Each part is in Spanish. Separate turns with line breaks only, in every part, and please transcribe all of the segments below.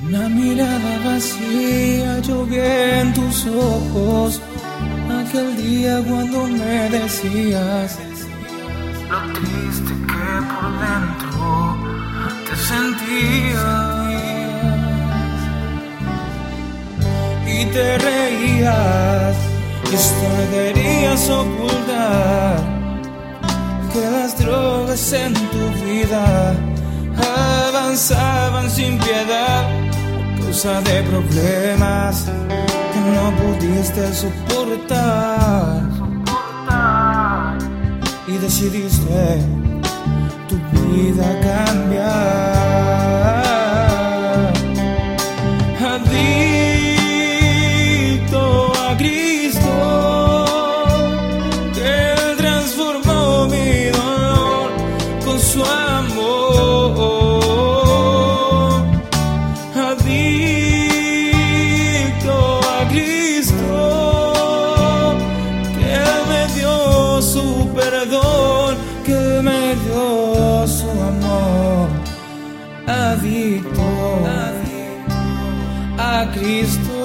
Una mirada vacía yo vi en tus ojos aquel día cuando me decías lo triste que por dentro te sentías, y te reías y esto querías ocultar, que las drogas en tu vida avanzaban sin piedad a causa de problemas que no pudiste soportar, y decidiste tu vida cambiar. Adicto a Cristo, que Él transformó mi dolor con su amor. Adicto a Cristo, que Él me dio su perdón, que Él me dio su amor. Adicto a Cristo,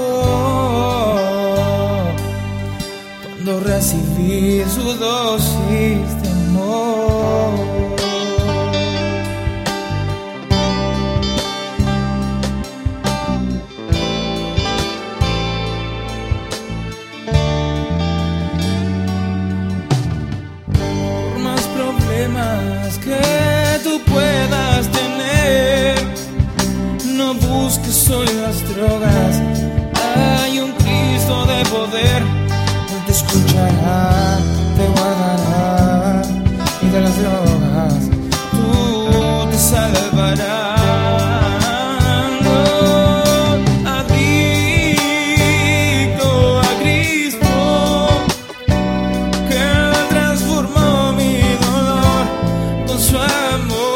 cuando recibí su dosis de amor. Por más problemas que tú puedas tener, no busques solo las drogas, hay un Cristo de poder. Él te escuchará, te guardará, y de las drogas tú te salvarás. Adicto a Cristo, que Él transformó mi dolor con su amor.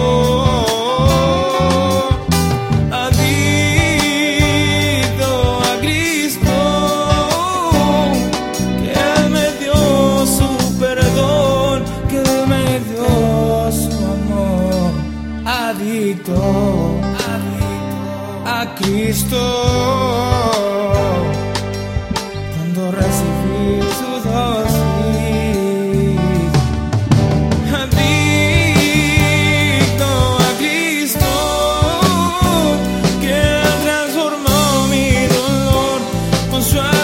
Adicto a Cristo, cuando recibí su dosis. Adicto a Cristo, que Él transformó mi dolor con su amor.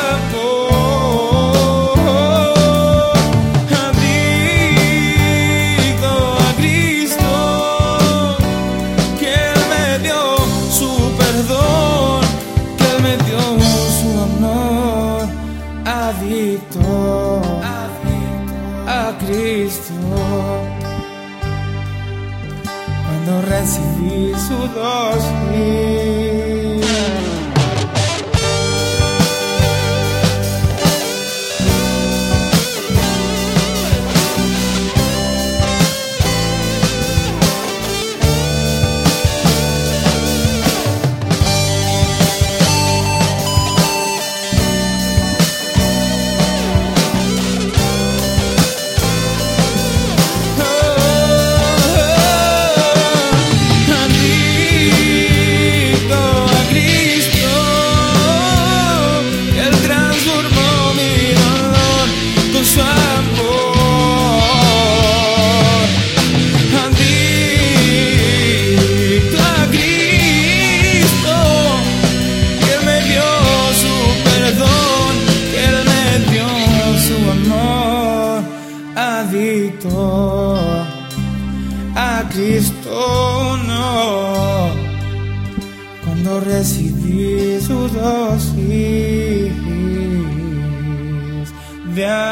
Adicto a Cristo, cuando recibí su dosis. Adicto a Cristo, no, cuando recibí su dosis de